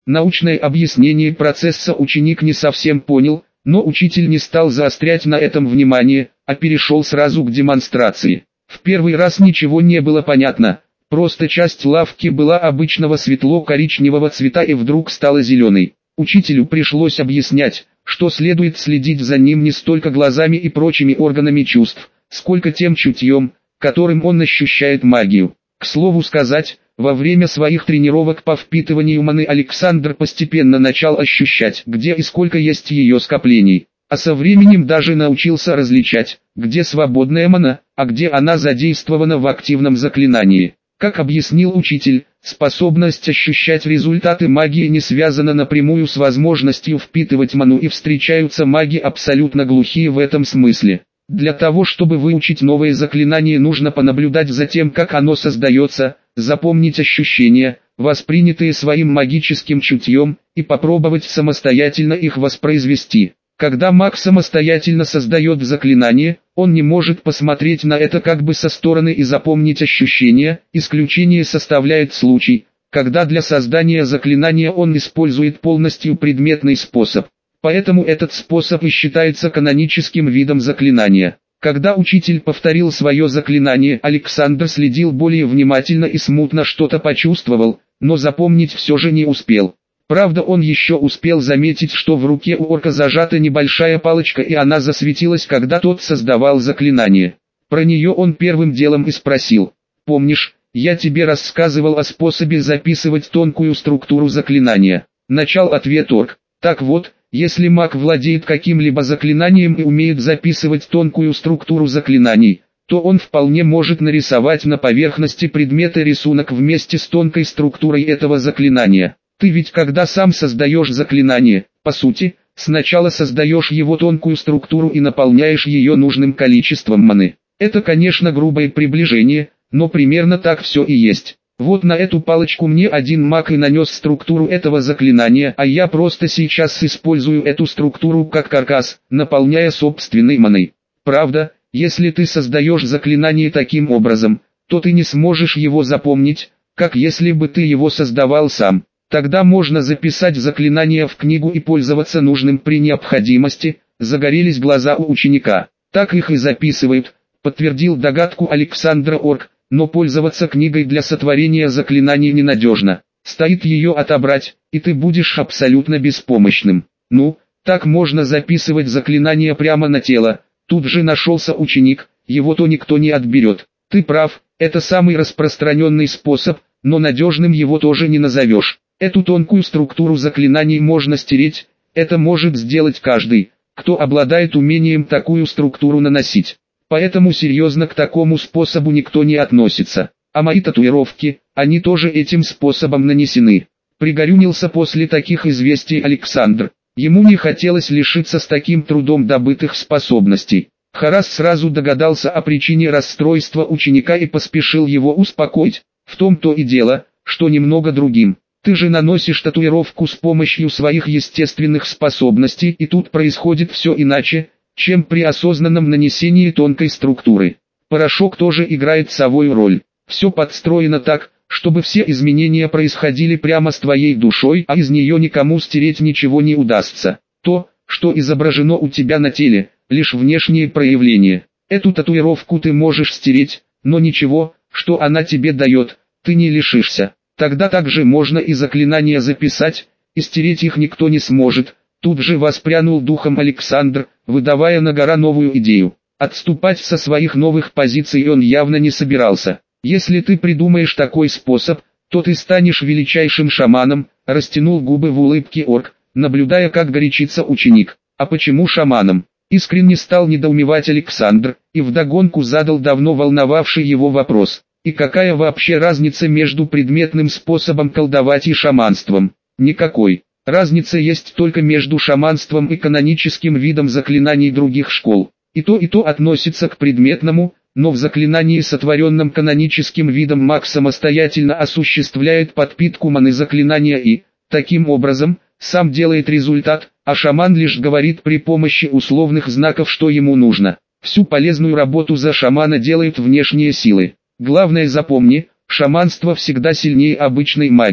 Научное объяснение процесса ученик не совсем понял, но учитель не стал заострять на этом внимание, а перешел сразу к демонстрации. В первый раз ничего не было понятно, просто часть лавки была обычного светло-коричневого цвета и вдруг стала зеленой. Учителю пришлось объяснять, что следует следить за ним не столько глазами и прочими органами чувств, сколько тем чутьем, которым он ощущает магию. К слову сказать, во время своих тренировок по впитыванию маны Александр постепенно начал ощущать, где и сколько есть ее скоплений, а со временем даже научился различать, где свободная мана, а где она задействована в активном заклинании. Как объяснил учитель, способность ощущать результаты магии не связана напрямую с возможностью впитывать ману, и встречаются маги абсолютно глухие в этом смысле. Для того, чтобы выучить новое заклинание, нужно понаблюдать за тем, как оно создается, запомнить ощущения, воспринятые своим магическим чутьем, и попробовать самостоятельно их воспроизвести. Когда маг самостоятельно создает заклинание, он не может посмотреть на это как бы со стороны и запомнить ощущения. Исключение составляет случай, когда для создания заклинания он использует полностью предметный способ. Поэтому этот способ и считается каноническим видом заклинания. Когда учитель повторил свое заклинание, Александр следил более внимательно и смутно что-то почувствовал, но запомнить все же не успел. Правда, он еще успел заметить, что в руке у орка зажата небольшая палочка, и она засветилась, когда тот создавал заклинание. Про нее он первым делом и спросил: «Помнишь, я тебе рассказывал о способе записывать тонкую структуру заклинания?» Начал ответ орк. Так вот, если маг владеет каким-либо заклинанием и умеет записывать тонкую структуру заклинаний, то он вполне может нарисовать на поверхности предмета рисунок вместе с тонкой структурой этого заклинания. Ты ведь когда сам создаешь заклинание, по сути, сначала создаешь его тонкую структуру и наполняешь ее нужным количеством маны. Это, конечно, грубое приближение, но примерно так все и есть. Вот на эту палочку мне один маг и нанес структуру этого заклинания, а я просто сейчас использую эту структуру как каркас, наполняя собственной маной. Правда, если ты создаешь заклинание таким образом, то ты не сможешь его запомнить, как если бы ты его создавал сам. Тогда можно записать заклинание в книгу и пользоваться нужным при необходимости. Загорелись глаза у ученика. Так их и записывают, подтвердил догадку Александра орк. Но пользоваться книгой для сотворения заклинаний ненадежно. Стоит ее отобрать, и ты будешь абсолютно беспомощным. Ну, так можно записывать заклинания прямо на тело. Тут же нашелся ученик, его-то никто не отберет. Ты прав, это самый распространенный способ, но надежным его тоже не назовешь. Эту тонкую структуру заклинаний можно стереть, это может сделать каждый, кто обладает умением такую структуру наносить. Поэтому серьезно к такому способу никто не относится. А мои татуировки, они тоже этим способом нанесены. Пригорюнился после таких известий Александр. Ему не хотелось лишиться с таким трудом добытых способностей. Харас сразу догадался о причине расстройства ученика и поспешил его успокоить. В том-то и дело, что немного другим. Ты же наносишь татуировку с помощью своих естественных способностей, и тут происходит все иначе, чем при осознанном нанесении тонкой структуры. Порошок тоже играет свою роль. Все подстроено так, чтобы все изменения происходили прямо с твоей душой, а из нее никому стереть ничего не удастся. То, что изображено у тебя на теле, лишь внешние проявления. Эту татуировку ты можешь стереть, но ничего, что она тебе дает, ты не лишишься. Тогда также можно и заклинания записать, и стереть их никто не сможет. Тут же воспрянул духом Александр, выдавая на гора новую идею. Отступать со своих новых позиций он явно не собирался. Если ты придумаешь такой способ, то ты станешь величайшим шаманом, растянул губы в улыбке орк, наблюдая, как горячится ученик. А почему шаманом? Искренне стал недоумевать Александр, и вдогонку задал давно волновавший его вопрос. И какая вообще разница между предметным способом колдовать и шаманством? Никакой. Разница есть только между шаманством и каноническим видом заклинаний других школ. И то относится к предметному, но в заклинании, сотворенном каноническим видом, маг самостоятельно осуществляет подпитку маны заклинания и, таким образом, сам делает результат, а шаман лишь говорит при помощи условных знаков, что ему нужно. Всю полезную работу за шамана делают внешние силы. Главное запомни, шаманство всегда сильнее обычной магии.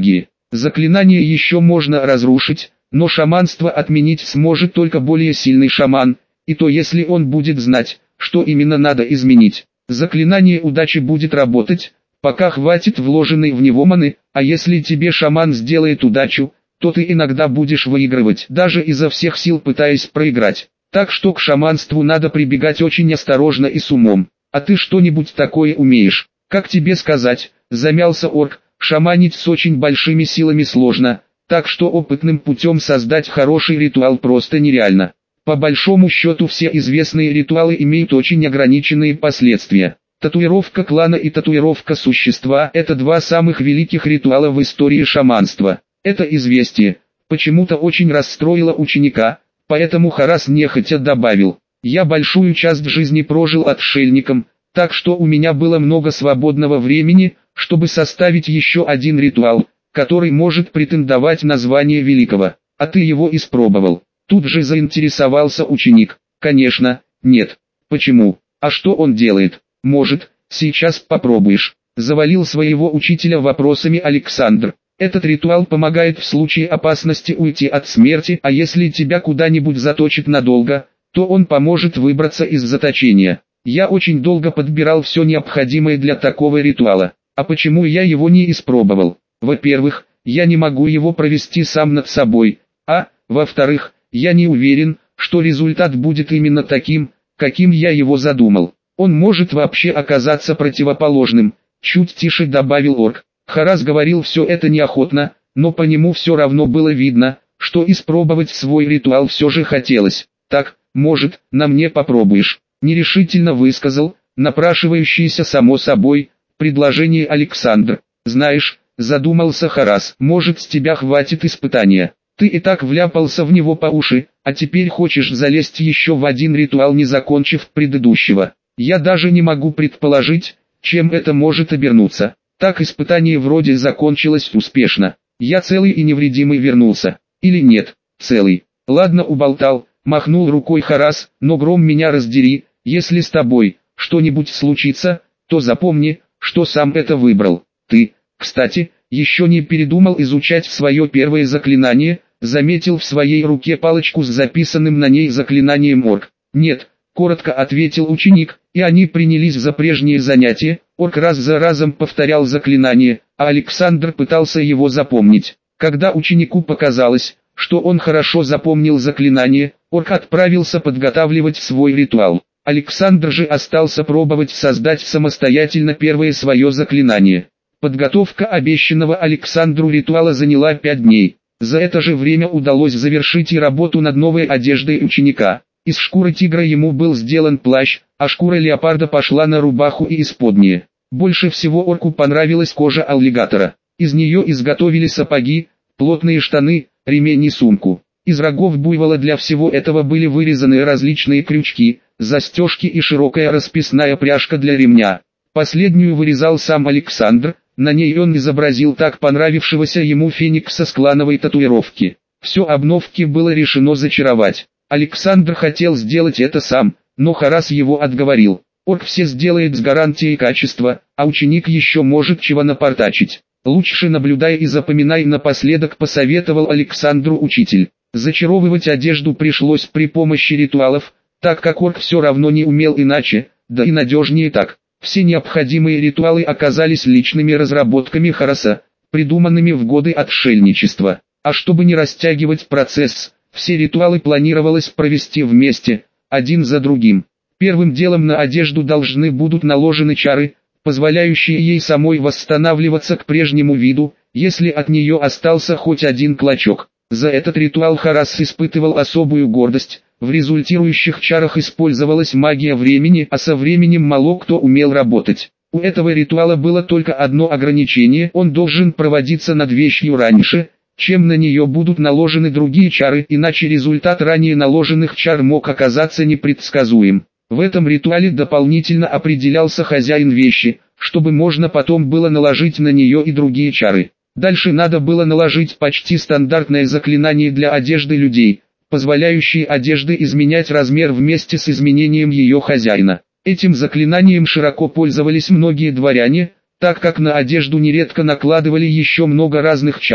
Заклинание еще можно разрушить, но шаманство отменить сможет только более сильный шаман, и то если он будет знать, что именно надо изменить. Заклинание удачи будет работать, пока хватит вложенной в него маны, а если тебе шаман сделает удачу, то ты иногда будешь выигрывать, даже изо всех сил пытаясь проиграть. Так что к шаманству надо прибегать очень осторожно и с умом. А ты что-нибудь такое умеешь? Как тебе сказать, замялся орк, шаманить с очень большими силами сложно, так что опытным путем создать хороший ритуал просто нереально. По большому счету все известные ритуалы имеют очень ограниченные последствия. Татуировка клана и татуировка существа – это два самых великих ритуала в истории шаманства. Это известие почему-то очень расстроило ученика, поэтому Харас нехотя добавил: «Я большую часть жизни прожил отшельником, так что у меня было много свободного времени, чтобы составить еще один ритуал, который может претендовать на звание великого. А ты его испробовал?» Тут же заинтересовался ученик. «Конечно, нет. Почему? А что он делает? Может, сейчас попробуешь?» Завалил своего учителя вопросами Александр. «Этот ритуал помогает в случае опасности уйти от смерти, а если тебя куда-нибудь заточит надолго, то он поможет выбраться из заточения. Я очень долго подбирал все необходимое для такого ритуала. А почему я его не испробовал? Во-первых, я не могу его провести сам над собой, а, во-вторых, я не уверен, что результат будет именно таким, каким я его задумал. Он может вообще оказаться противоположным», чуть тише добавил орк. Харас говорил все это неохотно, но по нему все равно было видно, что испробовать свой ритуал все же хотелось. «Так, может, на мне попробуешь?» Нерешительно высказал, напрашивающееся само собой, предложение Александр. «Знаешь», задумался Харас, «может, с тебя хватит испытания. Ты и так вляпался в него по уши, а теперь хочешь залезть еще в один ритуал, не закончив предыдущего. Я даже не могу предположить, чем это может обернуться. Так испытание вроде закончилось успешно. Я целый и невредимый вернулся. Или нет, целый. Ладно, уболтал», махнул рукой Харас, «но гром меня раздери, если с тобой что-нибудь случится, то запомни, что сам это выбрал. Ты, кстати, еще не передумал изучать свое первое заклинание?» Заметил в своей руке палочку с записанным на ней заклинанием орк. «Нет», коротко ответил ученик, и они принялись за прежние занятия. Орк раз за разом повторял заклинание, а Александр пытался его запомнить. Когда ученику показалось, что он хорошо запомнил заклинание, орк отправился подготавливать свой ритуал. Александр же остался пробовать создать самостоятельно первое свое заклинание. Подготовка обещанного Александру ритуала заняла 5 дней. За это же время удалось завершить и работу над новой одеждой ученика. Из шкуры тигра ему был сделан плащ, а шкура леопарда пошла на рубаху и исподние. Больше всего орку понравилась кожа аллигатора. Из нее изготовили сапоги, плотные штаны, ремень и сумку. Из рогов буйвола для всего этого были вырезаны различные крючки, застежки и широкая расписная пряжка для ремня. Последнюю вырезал сам Александр. На ней он изобразил так понравившегося ему феникса с клановой татуировки. Все обновки было решено зачаровать. Александр хотел сделать это сам, но Харас его отговорил. Орк все сделает с гарантией качества, а ученик еще может чего напортачить. «Лучше наблюдай и запоминай», напоследок посоветовал Александру учитель. Зачаровывать одежду пришлось при помощи ритуалов, так как орк все равно не умел иначе, да и надежнее так. Все необходимые ритуалы оказались личными разработками Хараса, придуманными в годы отшельничества. А чтобы не растягивать процесс, все ритуалы планировалось провести вместе, один за другим. Первым делом на одежду должны будут наложены чары, позволяющие ей самой восстанавливаться к прежнему виду, если от нее остался хоть один клочок. За этот ритуал Харас испытывал особую гордость. В результирующих чарах использовалась магия времени, а со временем мало кто умел работать. У этого ритуала было только одно ограничение: он должен проводиться над вещью раньше, чем на нее будут наложены другие чары, иначе результат ранее наложенных чар мог оказаться непредсказуем. В этом ритуале дополнительно определялся хозяин вещи, чтобы можно потом было наложить на нее и другие чары. Дальше надо было наложить почти стандартное заклинание для одежды людей, позволяющие одежде изменять размер вместе с изменением ее хозяина. Этим заклинанием широко пользовались многие дворяне, так как на одежду нередко накладывали еще много разных чар,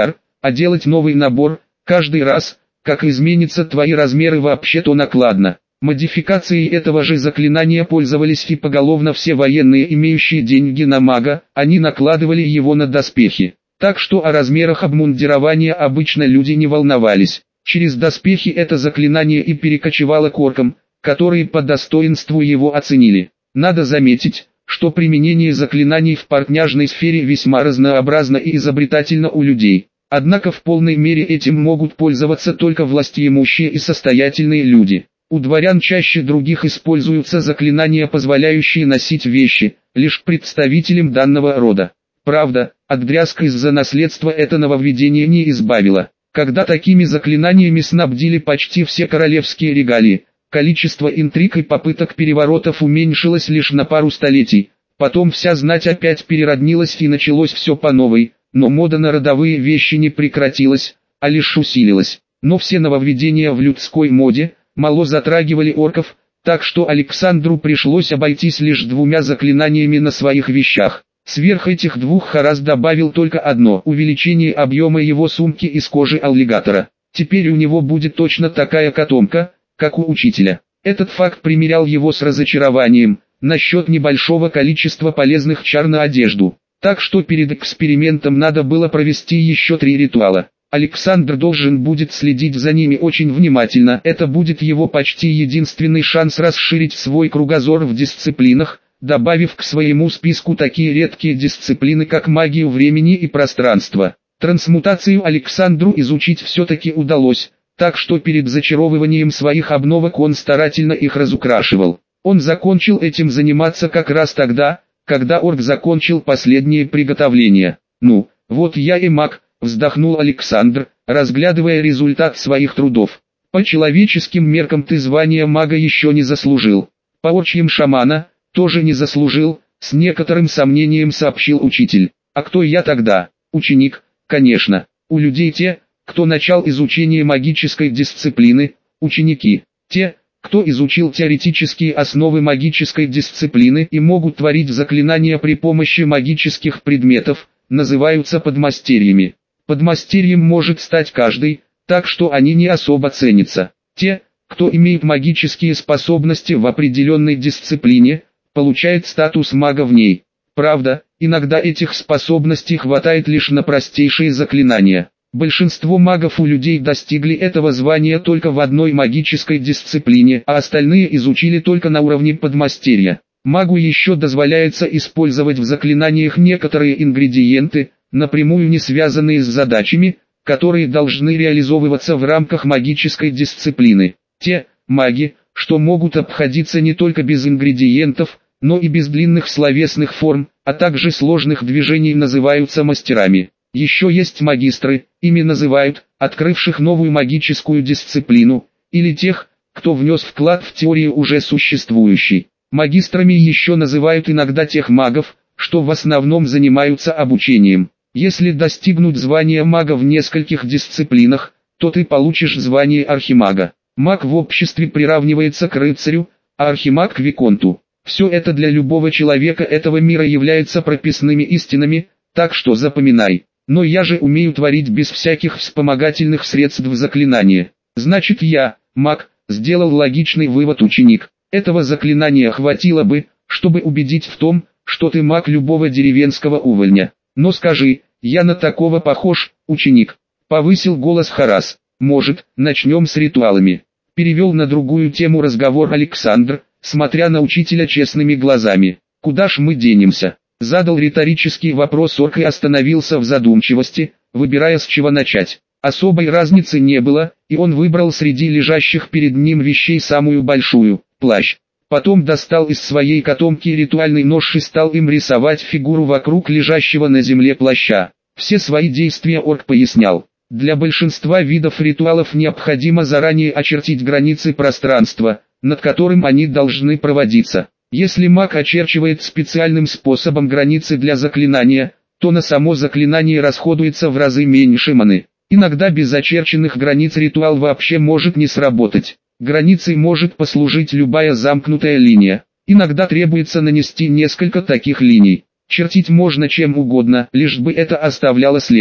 а делать новый набор каждый раз, как изменятся твои размеры, вообще-то накладно. Модификацией этого же заклинания пользовались и поголовно все военные, имеющие деньги на мага, они накладывали его на доспехи. Так что о размерах обмундирования обычно люди не волновались. Через доспехи это заклинание и перекочевало к оркам, которые по достоинству его оценили. Надо заметить, что применение заклинаний в партняжной сфере весьма разнообразно и изобретательно у людей. Однако в полной мере этим могут пользоваться только властимущие и состоятельные люди. У дворян чаще других используются заклинания, позволяющие носить вещи, лишь представителям данного рода. Правда, от дрязг из-за наследства это нововведение не избавило. Когда такими заклинаниями снабдили почти все королевские регалии, количество интриг и попыток переворотов уменьшилось лишь на пару столетий. Потом вся знать опять перероднилась и началось все по новой, но мода на родовые вещи не прекратилась, а лишь усилилась. Но все нововведения в людской моде мало затрагивали орков, так что Александру пришлось обойтись лишь двумя заклинаниями на своих вещах. Сверх этих двух Харас добавил только одно – увеличение объема его сумки из кожи аллигатора. Теперь у него будет точно такая котомка, как у учителя. Этот факт примирял его с разочарованием насчет небольшого количества полезных чар на одежду. Так что перед экспериментом надо было провести еще 3 ритуала. Александр должен будет следить за ними очень внимательно. Это будет его почти единственный шанс расширить свой кругозор в дисциплинах, добавив к своему списку такие редкие дисциплины, как магию времени и пространства. Трансмутацию Александру изучить все-таки удалось, так что перед зачаровыванием своих обновок он старательно их разукрашивал. Он закончил этим заниматься как раз тогда, когда орк закончил последние приготовления. «Ну, вот я и маг», — вздохнул Александр, разглядывая результат своих трудов. «По человеческим меркам ты звания мага еще не заслужил. По орчьим шамана тоже не заслужил», — с некоторым сомнением сообщил учитель. «А кто я тогда? Ученик, конечно. У людей те, кто начал изучение магической дисциплины, ученики. Те, кто изучил теоретические основы магической дисциплины и могут творить заклинания при помощи магических предметов, называются подмастерьями. Подмастерьем может стать каждый, так что они не особо ценятся. Те, кто имеет магические способности в определенной дисциплине, получают статус мага в ней. Правда, иногда этих способностей хватает лишь на простейшие заклинания. Большинство магов у людей достигли этого звания только в одной магической дисциплине, а остальные изучили только на уровне подмастерья. Магу еще дозволяется использовать в заклинаниях некоторые ингредиенты, напрямую не связанные с задачами, которые должны реализовываться в рамках магической дисциплины. Те маги, что могут обходиться не только без ингредиентов, но и без длинных словесных форм, а также сложных движений, называются мастерами. Еще есть магистры, ими называют, открывших новую магическую дисциплину, или тех, кто внес вклад в теорию уже существующей. Магистрами еще называют иногда тех магов, что в основном занимаются обучением. Если достигнуть звания мага в нескольких дисциплинах, то ты получишь звание архимага. Маг в обществе приравнивается к рыцарю, а архимаг к виконту. Все это для любого человека этого мира является прописными истинами, так что запоминай. Но я же умею творить без всяких вспомогательных средств заклинания. Значит я, маг, сделал логичный вывод ученик. Этого заклинания хватило бы, чтобы убедить в том, что ты маг любого деревенского увольня. Но скажи, я на такого похож, ученик? Повысил голос Харас. Может, начнем с ритуалами? Перевел на другую тему разговор Александр, смотря на учителя честными глазами. Куда ж мы денемся? Задал риторический вопрос орк и остановился в задумчивости, выбирая с чего начать. Особой разницы не было, и он выбрал среди лежащих перед ним вещей самую большую – плащ. Потом достал из своей котомки ритуальный нож и стал им рисовать фигуру вокруг лежащего на земле плаща. Все свои действия орк пояснял. Для большинства видов ритуалов необходимо заранее очертить границы пространства, над которым они должны проводиться. Если маг очерчивает специальным способом границы для заклинания, то на само заклинание расходуется в разы меньше маны. Иногда без очерченных границ ритуал вообще может не сработать. Границей может послужить любая замкнутая линия. Иногда требуется нанести несколько таких линий. Чертить можно чем угодно, лишь бы это оставляло след.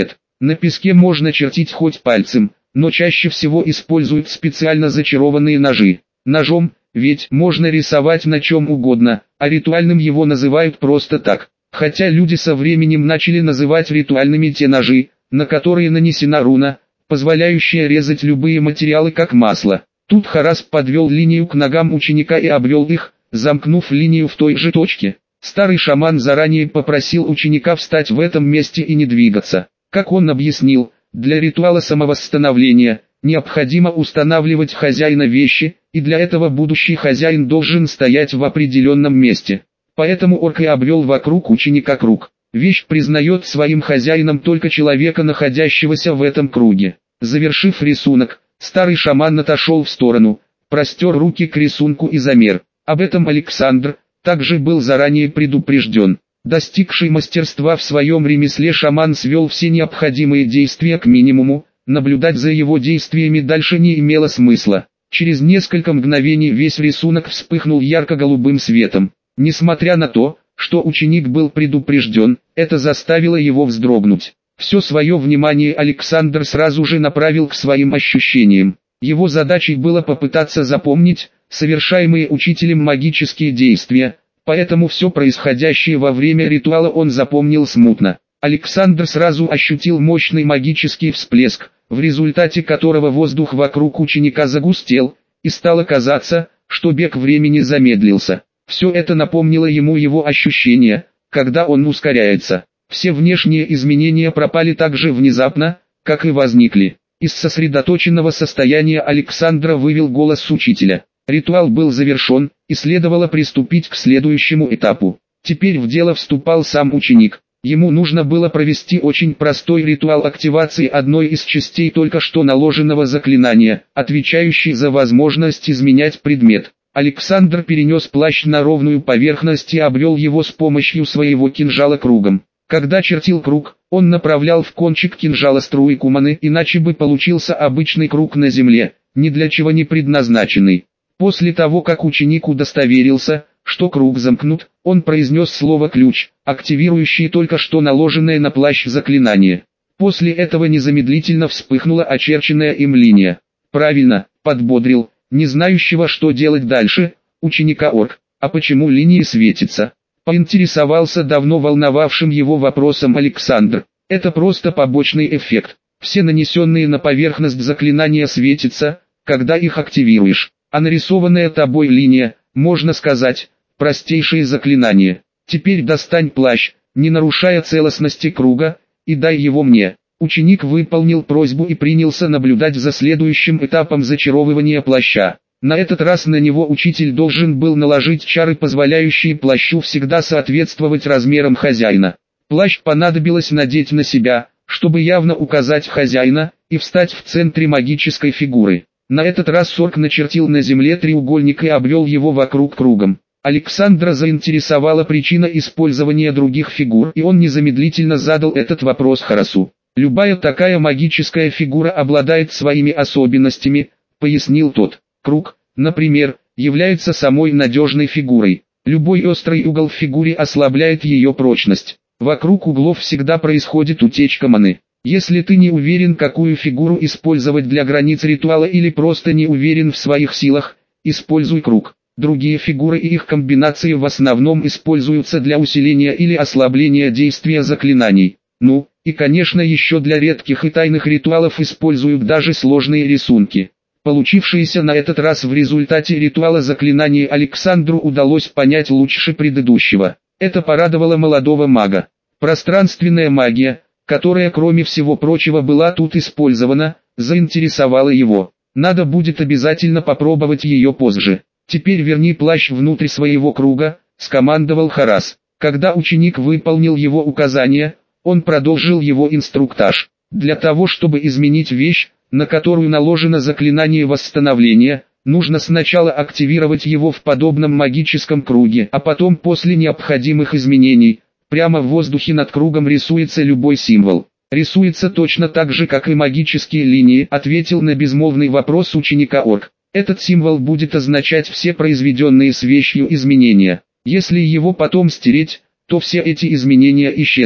На песке можно чертить хоть пальцем, но чаще всего используют специально зачарованные ножи. Ножом, ведь можно рисовать на чем угодно, а ритуальным его называют просто так. Хотя люди со временем начали называть ритуальными те ножи, на которые нанесена руна, позволяющая резать любые материалы как масло. Тут Харас подвел линию к ногам ученика и обвел их, замкнув линию в той же точке. Старый шаман заранее попросил ученика встать в этом месте и не двигаться. Как он объяснил, для ритуала самовосстановления необходимо устанавливать хозяина вещи, и для этого будущий хозяин должен стоять в определенном месте. Поэтому орк и обвел вокруг ученика круг. Вещь признает своим хозяином только человека, находящегося в этом круге. Завершив рисунок, старый шаман отошел в сторону, простер руки к рисунку и замер. Об этом Александр также был заранее предупрежден. Достигший мастерства в своем ремесле шаман свел все необходимые действия к минимуму, наблюдать за его действиями дальше не имело смысла. Через несколько мгновений весь рисунок вспыхнул ярко-голубым светом. Несмотря на то, что ученик был предупрежден, это заставило его вздрогнуть. Все свое внимание Александр сразу же направил к своим ощущениям. Его задачей было попытаться запомнить совершаемые учителем магические действия, поэтому все происходящее во время ритуала он запомнил смутно. Александр сразу ощутил мощный магический всплеск, в результате которого воздух вокруг ученика загустел, и стало казаться, что бег времени замедлился. Все это напомнило ему его ощущения, когда он ускоряется. Все внешние изменения пропали так же внезапно, как и возникли. Из сосредоточенного состояния Александра вывел голос учителя. Ритуал был завершен, и следовало приступить к следующему этапу. Теперь в дело вступал сам ученик. Ему нужно было провести очень простой ритуал активации одной из частей только что наложенного заклинания, отвечающий за возможность изменять предмет. Александр перенес плащ на ровную поверхность и обвел его с помощью своего кинжала кругом. Когда чертил круг, он направлял в кончик кинжала струйку маны, иначе бы получился обычный круг на земле, ни для чего не предназначенный. После того, как ученик удостоверился, что круг замкнут, он произнес слово «ключ», активирующее только что наложенное на плащ заклинание. После этого незамедлительно вспыхнула очерченная им линия. «Правильно», — подбодрил не знающего, что делать дальше, ученика орк. «А почему линии светятся?» — поинтересовался давно волновавшим его вопросом Александр. «Это просто побочный эффект. Все нанесенные на поверхность заклинания светятся, когда их активируешь. А нарисованная тобой линия, можно сказать, простейшее заклинание. Теперь достань плащ, не нарушая целостности круга, и дай его мне». Ученик выполнил просьбу и принялся наблюдать за следующим этапом зачаровывания плаща. На этот раз на него учитель должен был наложить чары, позволяющие плащу всегда соответствовать размерам хозяина. Плащ понадобилось надеть на себя, чтобы явно указать хозяина, и встать в центре магической фигуры. На этот раз Сорк начертил на земле треугольник и обвел его вокруг кругом. Александра заинтересовала причина использования других фигур, и он незамедлительно задал этот вопрос Харасу. «Любая такая магическая фигура обладает своими особенностями», — пояснил тот. «Круг, например, является самой надежной фигурой. Любой острый угол в фигуре ослабляет ее прочность. Вокруг углов всегда происходит утечка маны. Если ты не уверен, какую фигуру использовать для границ ритуала или просто не уверен в своих силах, используй круг. Другие фигуры и их комбинации в основном используются для усиления или ослабления действия заклинаний. Ну, и конечно еще для редких и тайных ритуалов используют даже сложные рисунки». Получившееся на этот раз в результате ритуала заклинание Александру удалось понять лучше предыдущего. Это порадовало молодого мага. Пространственная магия, которая кроме всего прочего была тут использована, заинтересовала его. Надо будет обязательно попробовать ее позже. «Теперь верни плащ внутрь своего круга», — скомандовал Харас. Когда ученик выполнил его указания, он продолжил его инструктаж. Для того, чтобы изменить вещь, на которую наложено заклинание восстановления, нужно сначала активировать его в подобном магическом круге, а потом после необходимых изменений, прямо в воздухе над кругом рисуется любой символ. «Рисуется точно так же, как и магические линии», — ответил на безмолвный вопрос ученика орк. «Этот символ будет означать все произведенные с вещью изменения. Если его потом стереть, то все эти изменения исчезнут.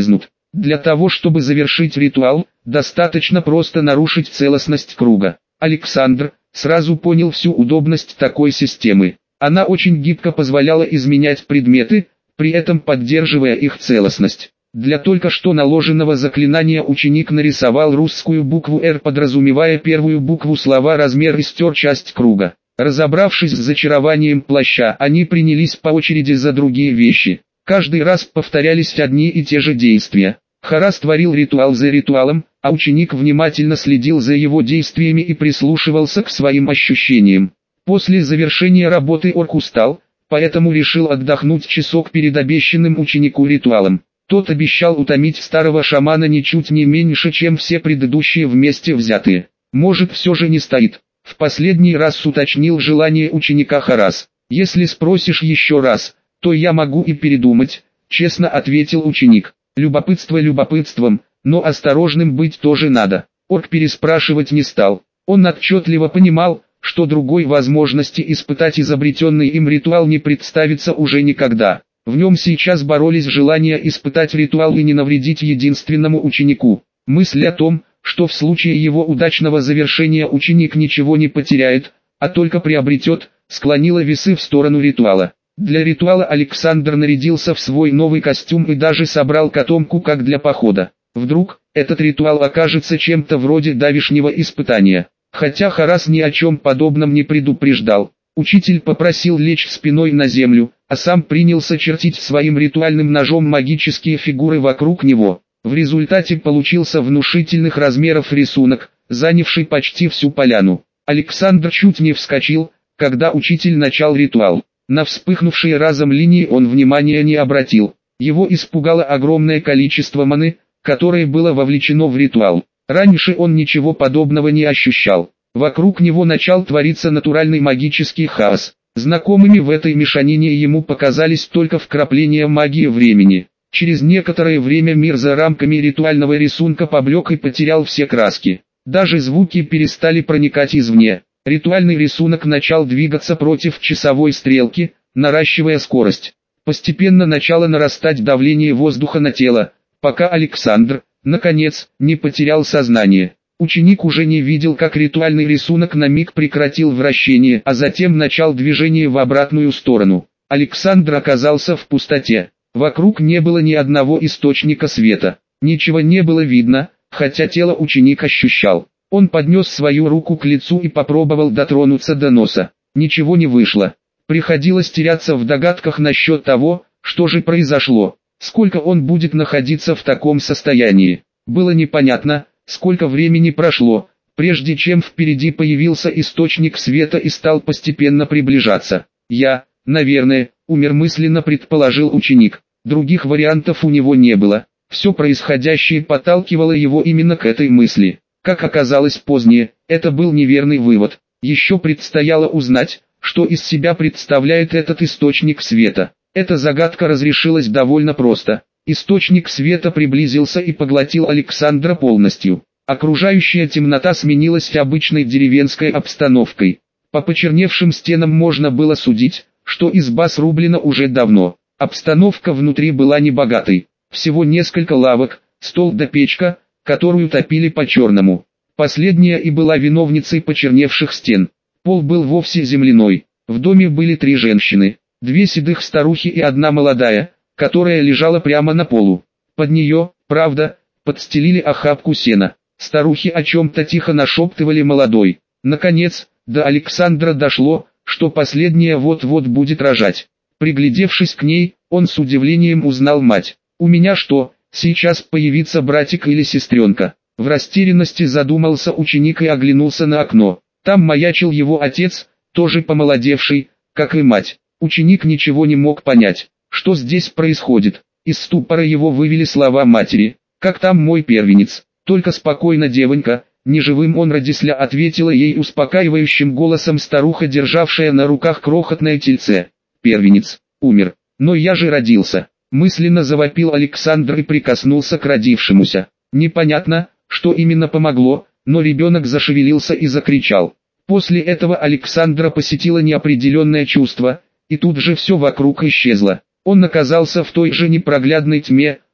Для того, чтобы завершить ритуал, достаточно просто нарушить целостность круга. Александр сразу понял всю удобность такой системы. Она очень гибко позволяла изменять предметы, при этом поддерживая их целостность. Для только что наложенного заклинания ученик нарисовал русскую букву «Р», подразумевая первую букву слова «размер» и стер часть круга. Разобравшись с зачарованием плаща, они принялись по очереди за другие вещи. Каждый раз повторялись одни и те же действия. Харас творил ритуал за ритуалом, а ученик внимательно следил за его действиями и прислушивался к своим ощущениям. После завершения работы орк устал, поэтому решил отдохнуть часок перед обещанным ученику ритуалом. Тот обещал утомить старого шамана ничуть не меньше, чем все предыдущие вместе взятые. Может, все же не стоит. В последний раз уточнил желание ученика Харас. «Если спросишь еще раз, то я могу и передумать», — честно ответил ученик. Любопытство любопытством, но осторожным быть тоже надо. Орк переспрашивать не стал. Он отчетливо понимал, что другой возможности испытать изобретенный им ритуал не представится уже никогда. В нем сейчас боролись желания испытать ритуал и не навредить единственному ученику. Мысль о том, что в случае его удачного завершения ученик ничего не потеряет, а только приобретет, склонила весы в сторону ритуала. Для ритуала Александр нарядился в свой новый костюм и даже собрал котомку как для похода. Вдруг, этот ритуал окажется чем-то вроде давешнего испытания. Хотя Харас ни о чем подобном не предупреждал. Учитель попросил лечь спиной на землю, а сам принялся чертить своим ритуальным ножом магические фигуры вокруг него. В результате получился внушительных размеров рисунок, занявший почти всю поляну. Александр чуть не вскочил, когда учитель начал ритуал. На вспыхнувшие разом линии он внимания не обратил. Его испугало огромное количество маны, которое было вовлечено в ритуал. Раньше он ничего подобного не ощущал. Вокруг него начал твориться натуральный магический хаос. Знакомыми в этой мешанине ему показались только вкрапления магии времени. Через некоторое время мир за рамками ритуального рисунка поблек и потерял все краски. Даже звуки перестали проникать извне. Ритуальный рисунок начал двигаться против часовой стрелки, наращивая скорость. Постепенно начало нарастать давление воздуха на тело, пока Александр, наконец, не потерял сознание. Ученик уже не видел, как ритуальный рисунок на миг прекратил вращение, а затем начал движение в обратную сторону. Александр оказался в пустоте. Вокруг не было ни одного источника света. Ничего не было видно, хотя тело ученик ощущал. Он поднес свою руку к лицу и попробовал дотронуться до носа. Ничего не вышло. Приходилось теряться в догадках насчет того, что же произошло. Сколько он будет находиться в таком состоянии. Было непонятно, сколько времени прошло, прежде чем впереди появился источник света и стал постепенно приближаться. «Я, наверное, умер», мысленно предположил ученик. Других вариантов у него не было. Все происходящее подталкивало его именно к этой мысли. Как оказалось позднее, это был неверный вывод. Еще предстояло узнать, что из себя представляет этот источник света. Эта загадка разрешилась довольно просто. Источник света приблизился и поглотил Александра полностью. Окружающая темнота сменилась обычной деревенской обстановкой. По почерневшим стенам можно было судить, что изба срублена уже давно. Обстановка внутри была небогатой. Всего несколько лавок, стол да печка, которую топили по-черному. Последняя и была виновницей почерневших стен. Пол был вовсе земляной. В доме были 3 женщины, 2 седых старухи и 1 молодая, которая лежала прямо на полу. Под нее, правда, подстелили охапку сена. Старухи о чем-то тихо нашептывали молодой. Наконец, до Александра дошло, что последняя вот-вот будет рожать. Приглядевшись к ней, он с удивлением узнал мать. «У меня что, сейчас появится братик или сестренка?» В растерянности задумался ученик и оглянулся на окно. Там маячил его отец, тоже помолодевший, как и мать. Ученик ничего не мог понять, что здесь происходит. Из ступора его вывели слова матери. «Как там мой первенец?» «Только спокойно, девонька, ни живым он родисля», ответила ей успокаивающим голосом старуха, державшая на руках крохотное тельце. «Первенец умер, но я же родился», мысленно завопил Александр и прикоснулся к родившемуся. Непонятно, что именно помогло, но ребенок зашевелился и закричал. После этого Александра посетило неопределенное чувство, и тут же все вокруг исчезло. Он оказался в той же непроглядной тьме,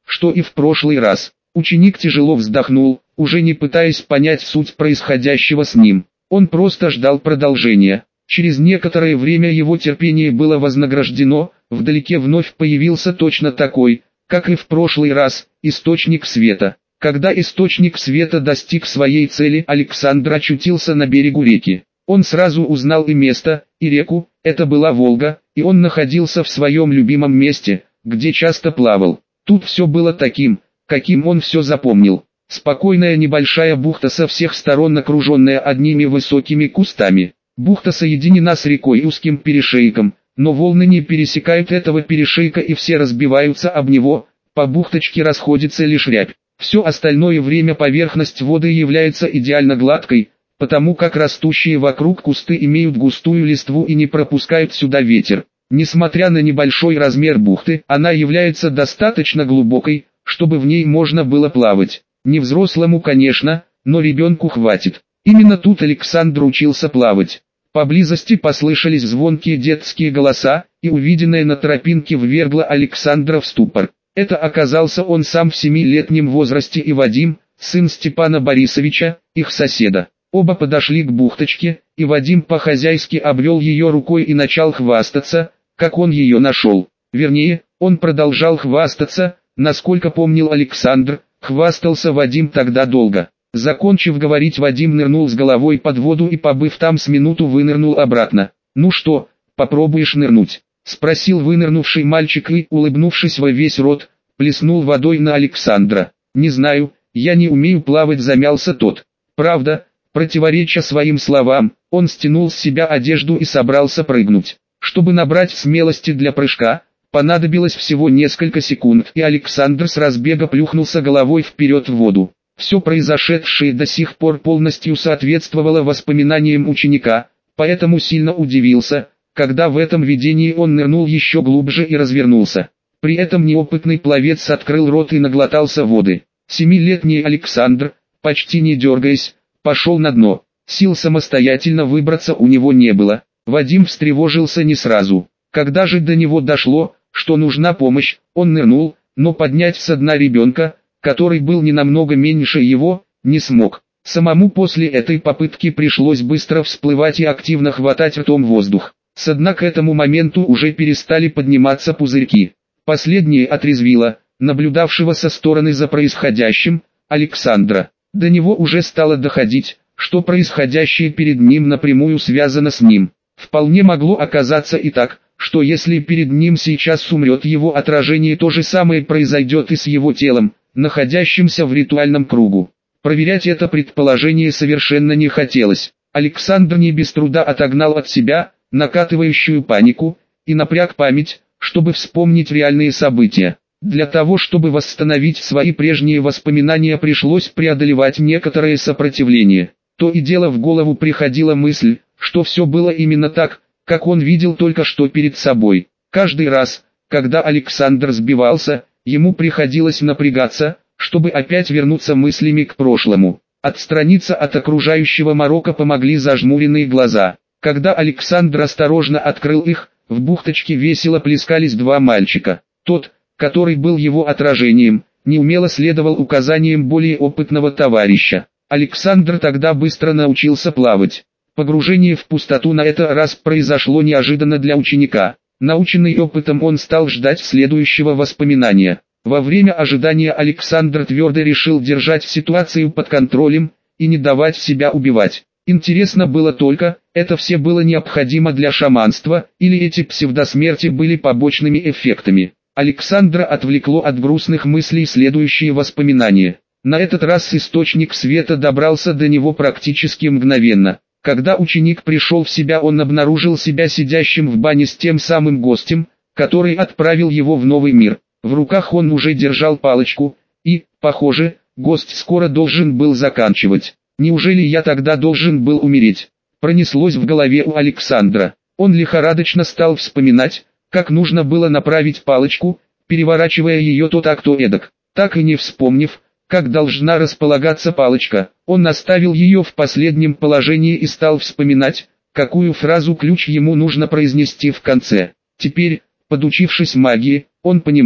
что и в прошлый раз. Ученик тяжело вздохнул, уже не пытаясь понять суть происходящего с ним. Он просто ждал продолжения. Через некоторое время его терпение было вознаграждено, вдалеке вновь появился точно такой, как и в прошлый раз, источник света. Когда источник света достиг своей цели, Александр очутился на берегу реки. Он сразу узнал и место, и реку, это была Волга, и он находился в своем любимом месте, где часто плавал. Тут все было таким, каким он все запомнил. Спокойная небольшая бухта со всех сторон окруженная одними высокими кустами. Бухта соединена с рекой узким перешейком, но волны не пересекают этого перешейка и все разбиваются об него, по бухточке расходится лишь рябь. Все остальное время поверхность воды является идеально гладкой, потому как растущие вокруг кусты имеют густую листву и не пропускают сюда ветер. Несмотря на небольшой размер бухты, она является достаточно глубокой, чтобы в ней можно было плавать. Не взрослому, конечно, но ребенку хватит. Именно тут Александр учился плавать. Поблизости послышались звонкие детские голоса, и увиденное на тропинке ввергло Александра в ступор. Это оказался он сам в 7-летнем возрасте и Вадим, сын Степана Борисовича, их соседа. Оба подошли к бухточке, и Вадим по-хозяйски обвел ее рукой и начал хвастаться, как он ее нашел. Вернее, он продолжал хвастаться, насколько помнил Александр, хвастался Вадим тогда долго. Закончив говорить, Вадим нырнул с головой под воду и, побыв там с минуту, вынырнул обратно. «Ну что, попробуешь нырнуть?» — спросил вынырнувший мальчик и, улыбнувшись во весь рот, плеснул водой на Александра. «Не знаю, я не умею плавать», — замялся тот. Правда, противореча своим словам, он стянул с себя одежду и собрался прыгнуть. Чтобы набрать смелости для прыжка, понадобилось всего несколько секунд, и Александр с разбега плюхнулся головой вперед в воду. Все произошедшее до сих пор полностью соответствовало воспоминаниям ученика, поэтому сильно удивился, когда в этом видении он нырнул еще глубже и развернулся. При этом неопытный пловец открыл рот и наглотался воды. 7-летний Александр, почти не дергаясь, пошел на дно. Сил самостоятельно выбраться у него не было. Вадим встревожился не сразу. Когда же до него дошло, что нужна помощь, он нырнул, но поднять со дна ребенка, который был не намного меньше его, не смог. Самому после этой попытки пришлось быстро всплывать и активно хватать ртом воздух. Со дна к этому моменту уже перестали подниматься пузырьки. Последнее отрезвило, наблюдавшего со стороны за происходящим, Александра. До него уже стало доходить, что происходящее перед ним напрямую связано с ним. Вполне могло оказаться и так, что если перед ним сейчас умрет его отражение, то же самое произойдет и с его телом, находящимся в ритуальном кругу. Проверять это предположение совершенно не хотелось. Александр не без труда отогнал от себя накатывающую панику и напряг память, чтобы вспомнить реальные события. Для того, чтобы восстановить свои прежние воспоминания, пришлось преодолевать некоторое сопротивление. То и дело в голову приходила мысль, что все было именно так, как он видел только что перед собой. Каждый раз, когда Александр сбивался, ему приходилось напрягаться, чтобы опять вернуться мыслями к прошлому. Отстраниться от окружающего морока помогли зажмуренные глаза. Когда Александр осторожно открыл их, в бухточке весело плескались два мальчика. Тот, который был его отражением, неумело следовал указаниям более опытного товарища. Александр тогда быстро научился плавать. Погружение в пустоту на этот раз произошло неожиданно для ученика. Наученный опытом, он стал ждать следующего воспоминания. Во время ожидания Александр твердо решил держать ситуацию под контролем и не давать себя убивать. Интересно было только, это все было необходимо для шаманства, или эти псевдосмерти были побочными эффектами. Александра отвлекло от грустных мыслей следующие воспоминания. На этот раз источник света добрался до него практически мгновенно. Когда ученик пришел в себя, он обнаружил себя сидящим в бане с тем самым гостем, который отправил его в новый мир. В руках он уже держал палочку, и, похоже, гость скоро должен был заканчивать. «Неужели я тогда должен был умереть?» Пронеслось в голове у Александра. Он лихорадочно стал вспоминать, как нужно было направить палочку, переворачивая ее то так, то эдак. Так и не вспомнив, как должна располагаться палочка, он оставил ее в последнем положении и стал вспоминать, какую фразу-ключ ему нужно произнести в конце. Теперь, подучившись магии, он понимал,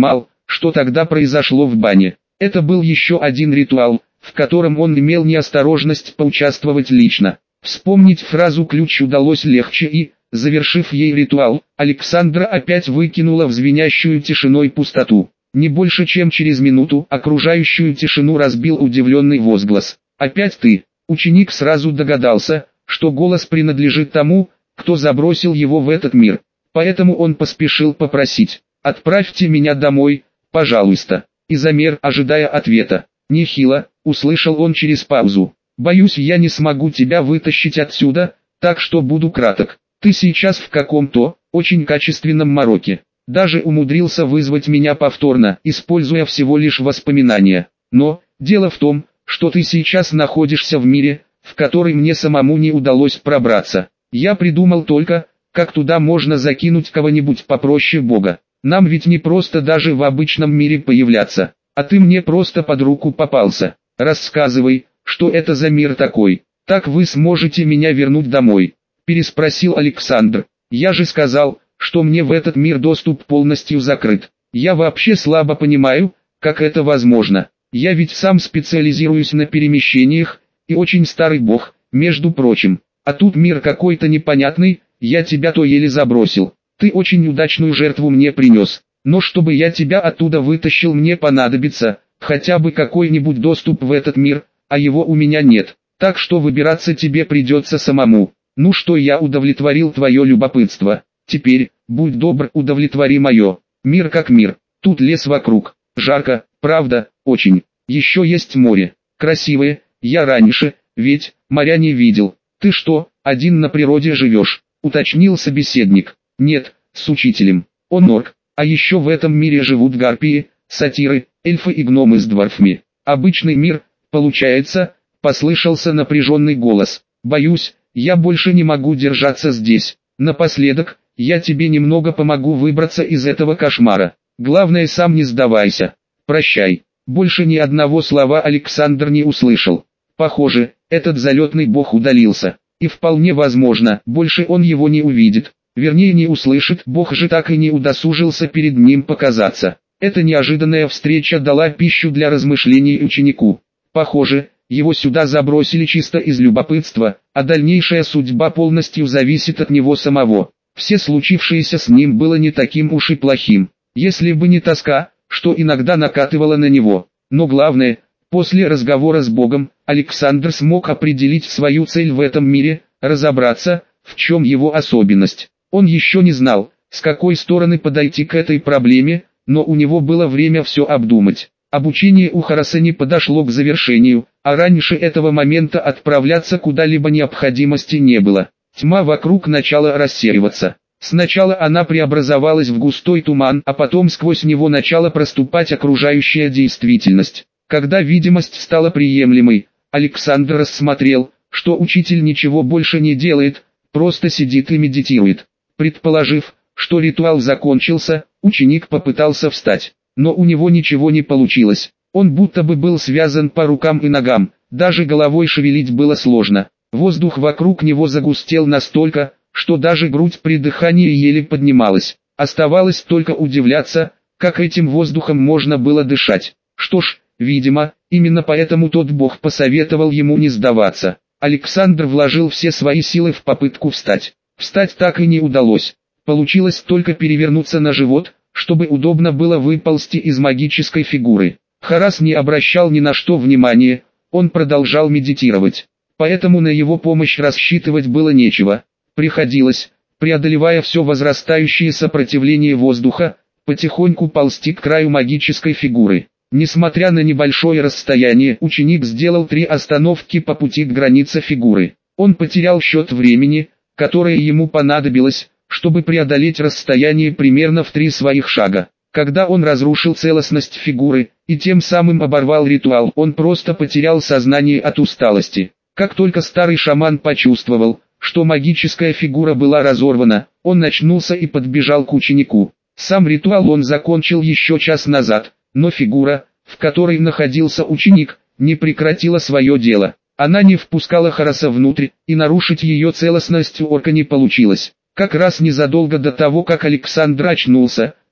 что тогда произошло в бане. Это был еще один ритуал, в котором он имел неосторожность поучаствовать лично. Вспомнить фразу «ключ» удалось легче и, завершив ей ритуал, Александра опять выкинула в звенящую тишиной пустоту. Не больше чем через минуту окружающую тишину разбил удивленный возглас. «Опять ты?» Ученик сразу догадался, что голос принадлежит тому, кто забросил его в этот мир. Поэтому он поспешил попросить: «Отправьте меня домой, пожалуйста». И замер, ожидая ответа. «Нехило», услышал он через паузу. «Боюсь, я не смогу тебя вытащить отсюда, так что буду краток. Ты сейчас в каком-то, очень качественном мороке. Даже умудрился вызвать меня повторно, используя всего лишь воспоминания. Но, дело в том, что ты сейчас находишься в мире, в который мне самому не удалось пробраться. Я придумал только, как туда можно закинуть кого-нибудь попроще Бога. Нам ведь не просто даже в обычном мире появляться, а ты мне просто под руку попался. Рассказывай, что это за мир такой, так вы сможете меня вернуть домой», переспросил Александр. «Я же сказал, что мне в этот мир доступ полностью закрыт. Я вообще слабо понимаю, как это возможно. Я ведь сам специализируюсь на перемещениях, и очень старый бог, между прочим. А тут мир какой-то непонятный, я тебя то еле забросил. Ты очень удачную жертву мне принес, но чтобы я тебя оттуда вытащил, мне понадобится хотя бы какой-нибудь доступ в этот мир, а его у меня нет. Так что выбираться тебе придется самому. Ну что, я удовлетворил твое любопытство. Теперь, будь добр, удовлетвори мое. Мир как мир, тут лес вокруг, жарко, правда, очень. Еще есть море, красивое, я раньше, ведь, моря не видел. Ты что, один на природе живешь?» уточнил собеседник. «Нет, с учителем. Он орк, а еще в этом мире живут гарпии, сатиры, эльфы и гномы с дворфами. Обычный мир, получается», послышался напряженный голос. «Боюсь, я больше не могу держаться здесь. Напоследок, я тебе немного помогу выбраться из этого кошмара. Главное, сам не сдавайся. Прощай». Больше ни одного слова Александр не услышал. Похоже, этот залетный бог удалился. И вполне возможно, больше он его не увидит. Вернее, не услышит, бог же так и не удосужился перед ним показаться. Эта неожиданная встреча дала пищу для размышлений ученику. Похоже, его сюда забросили чисто из любопытства, а дальнейшая судьба полностью зависит от него самого. Все случившееся с ним было не таким уж и плохим, если бы не тоска, что иногда накатывала на него. Но главное, после разговора с Богом, Александр смог определить свою цель в этом мире, разобраться, в чем его особенность. Он еще не знал, с какой стороны подойти к этой проблеме, но у него было время все обдумать. Обучение у Хараса не подошло к завершению, а раньше этого момента отправляться куда-либо необходимости не было. Тьма вокруг начала рассеиваться. Сначала она преобразовалась в густой туман, а потом сквозь него начала проступать окружающая действительность. Когда видимость стала приемлемой, Александр рассмотрел, что учитель ничего больше не делает, просто сидит и медитирует. Предположив, что ритуал закончился, ученик попытался встать, но у него ничего не получилось. Он будто бы был связан по рукам и ногам, даже головой шевелить было сложно. Воздух вокруг него загустел настолько, что даже грудь при дыхании еле поднималась. Оставалось только удивляться, как этим воздухом можно было дышать. Что ж, видимо, именно поэтому тот бог посоветовал ему не сдаваться. Александр вложил все свои силы в попытку встать. Встать так и не удалось. Получилось только перевернуться на живот, чтобы удобно было выползти из магической фигуры. Харас не обращал ни на что внимания, он продолжал медитировать. Поэтому на его помощь рассчитывать было нечего. Приходилось, преодолевая все возрастающее сопротивление воздуха, потихоньку ползти к краю магической фигуры. Несмотря на небольшое расстояние, ученик сделал 3 остановки по пути к границе фигуры. Он потерял счет времени, которое ему понадобилось, чтобы преодолеть расстояние примерно в 3 своих шага. Когда он разрушил целостность фигуры, и тем самым оборвал ритуал, он просто потерял сознание от усталости. Как только старый шаман почувствовал, что магическая фигура была разорвана, он очнулся и подбежал к ученику. Сам ритуал он закончил еще час назад, но фигура, в которой находился ученик, не прекратила свое дело. Она не впускала Хараса внутрь, и нарушить ее целостность у орка не получилось. Как раз незадолго до того, как Александр очнулся,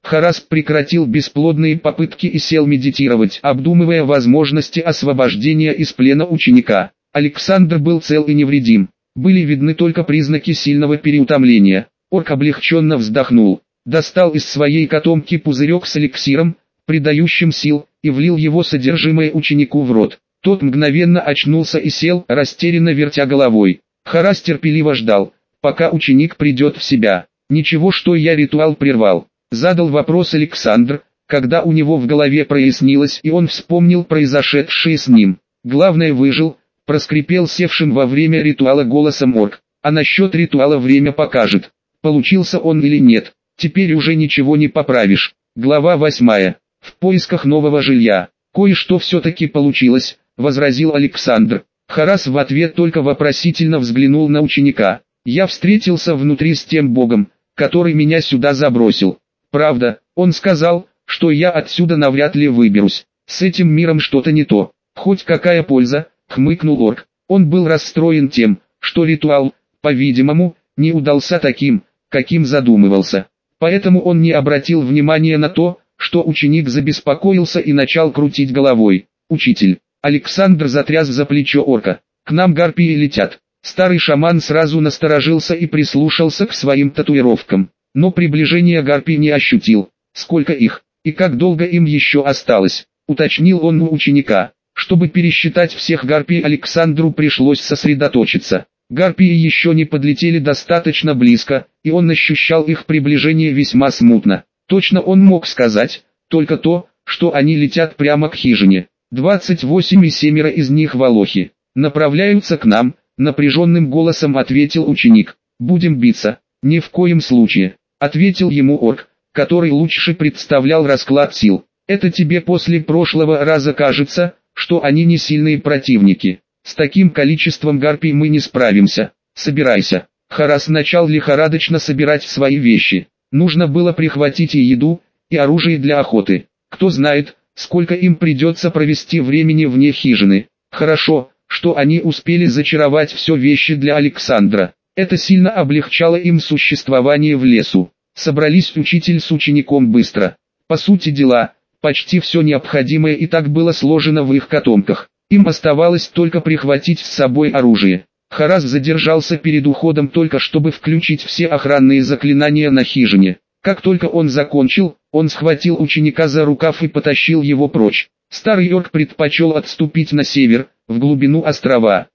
Харас прекратил бесплодные попытки и сел медитировать, обдумывая возможности освобождения из плена ученика. Александр был цел и невредим. Были видны только признаки сильного переутомления. Орк облегченно вздохнул, достал из своей котомки пузырек с эликсиром, придающим сил, и влил его содержимое ученику в рот. Тот мгновенно очнулся и сел, растерянно вертя головой. Харас терпеливо ждал, пока ученик придет в себя. «Ничего, что я ритуал прервал», — задал вопрос Александр, когда у него в голове прояснилось и он вспомнил произошедшее с ним. «Главное, выжил», — проскрипел севшим во время ритуала голосом орк. «А насчет ритуала время покажет, получился он или нет. Теперь уже ничего не поправишь». Глава 8. В поисках нового жилья. «Кое-что все-таки получилось», — возразил Александр. Харас в ответ только вопросительно взглянул на ученика. «Я встретился внутри с тем богом, который меня сюда забросил. Правда, он сказал, что я отсюда навряд ли выберусь. С этим миром что-то не то». «Хоть какая польза», — хмыкнул орк. Он был расстроен тем, что ритуал, по-видимому, не удался таким, каким задумывался. Поэтому он не обратил внимания на то, что ученик забеспокоился и начал крутить головой. «Учитель». Александр затряс за плечо орка. «К нам гарпии летят». Старый шаман сразу насторожился и прислушался к своим татуировкам, но приближения гарпий не ощутил. «Сколько их, и как долго им еще осталось?» — уточнил он у ученика. Чтобы пересчитать всех гарпий, Александру пришлось сосредоточиться. Гарпии еще не подлетели достаточно близко, и он ощущал их приближение весьма смутно. Точно он мог сказать только то, что они летят прямо к хижине. 28 и 7 из них волохи. «Направляются к нам», — напряженным голосом ответил ученик. «Будем биться». «Ни в коем случае», — ответил ему орк, который лучше представлял расклад сил. «Это тебе после прошлого раза кажется, что они не сильные противники. С таким количеством гарпий мы не справимся. Собирайся». Харас начал лихорадочно собирать свои вещи. Нужно было прихватить и еду, и оружие для охоты. Кто знает, сколько им придется провести времени вне хижины. Хорошо, что они успели зачаровать все вещи для Александра. Это сильно облегчало им существование в лесу. Собрались учитель с учеником быстро. По сути дела, почти все необходимое и так было сложено в их котомках. Им оставалось только прихватить с собой оружие. Харас задержался перед уходом только чтобы включить все охранные заклинания на хижине. Как только он закончил, он схватил ученика за рукав и потащил его прочь. Старый орк предпочел отступить на север, в глубину острова.